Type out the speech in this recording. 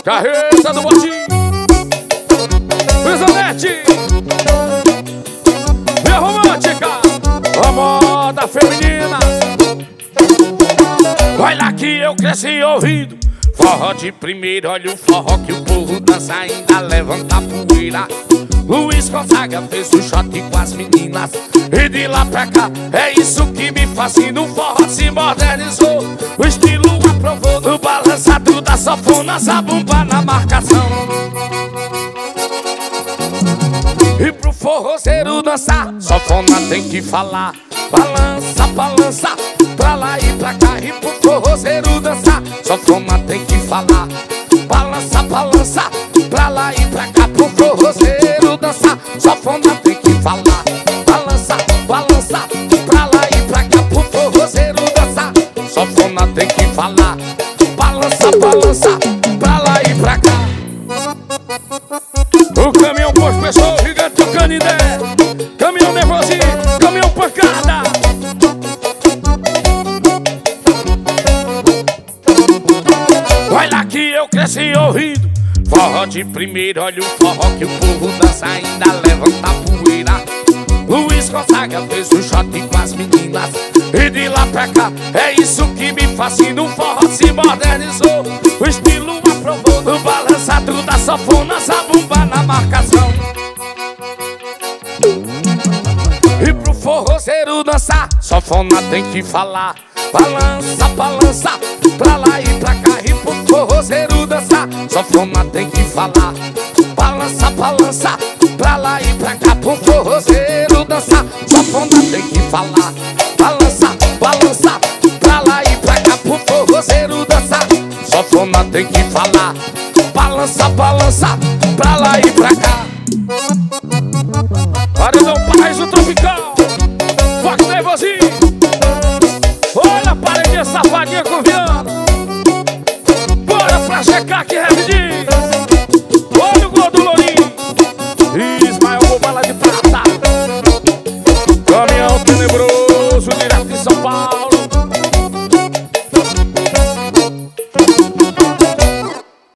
Carreta do Botinho, Prisonete, minha romântica, a moda feminina. Olha que eu cresci ouvindo forró de primeiro. Olha o forró que o povo dança, ainda levanta a poeira. Luiz Gonzaga fez o shot com as meninas, e de lá pra cá é isso que me fascina. O forró se modernizou, o estilo aprovou. No balançado da sanfona, zabumba na marcação. E pro forrozeiro dançar, sanfona tem que falar. Balança, balança, pra lá e pra cá. E pro forrozeiro dançar, sanfona tem que falar. Balança, balança, pra lá e pra cá. Pro forrozeiro dançar, sanfona tem que falar. Balança, balança, pra lá e pra cá. Pro forrozeiro dançar, sanfona tem que falar. Balança, balança, pra lá e pra cá. O caminhão posto pessoal, gigante o Canindé, caminhão nervosinho, caminhão pancada. Olha que eu cresci ouvindo forró de primeiro. Olha o forró que o povo dança, ainda levanta a poeira. Luiz Gonzaga fez o shot com as meninas, e de lá pra cá é isso que me fascina. O forró se modernizou, o estilo aprovou. No balançado da sanfona, zabumba na marcação. E pro forrozeiro dançar, sanfona tem que falar. Balança, balança, pra lá e pra cá. E pro forrozeiro dançar, sanfona tem que falar. Balança, balança, pra lá e pra cá. Pro forrozeiro dançar, sanfona tem que falar. Balança, balança, pra lá e pra cá. Pro forrozeiro dançar, sanfona tem que falar. Balança, balança, pra lá e pra cá. Paredão Paraíso Tropical, Fox nervosinho. Olha a paredinha safadinha com Viana. Bora pra checar que rapidinho. Olha o gol do Lourinho, Ismael com bala de prata. Caminhão tenebroso.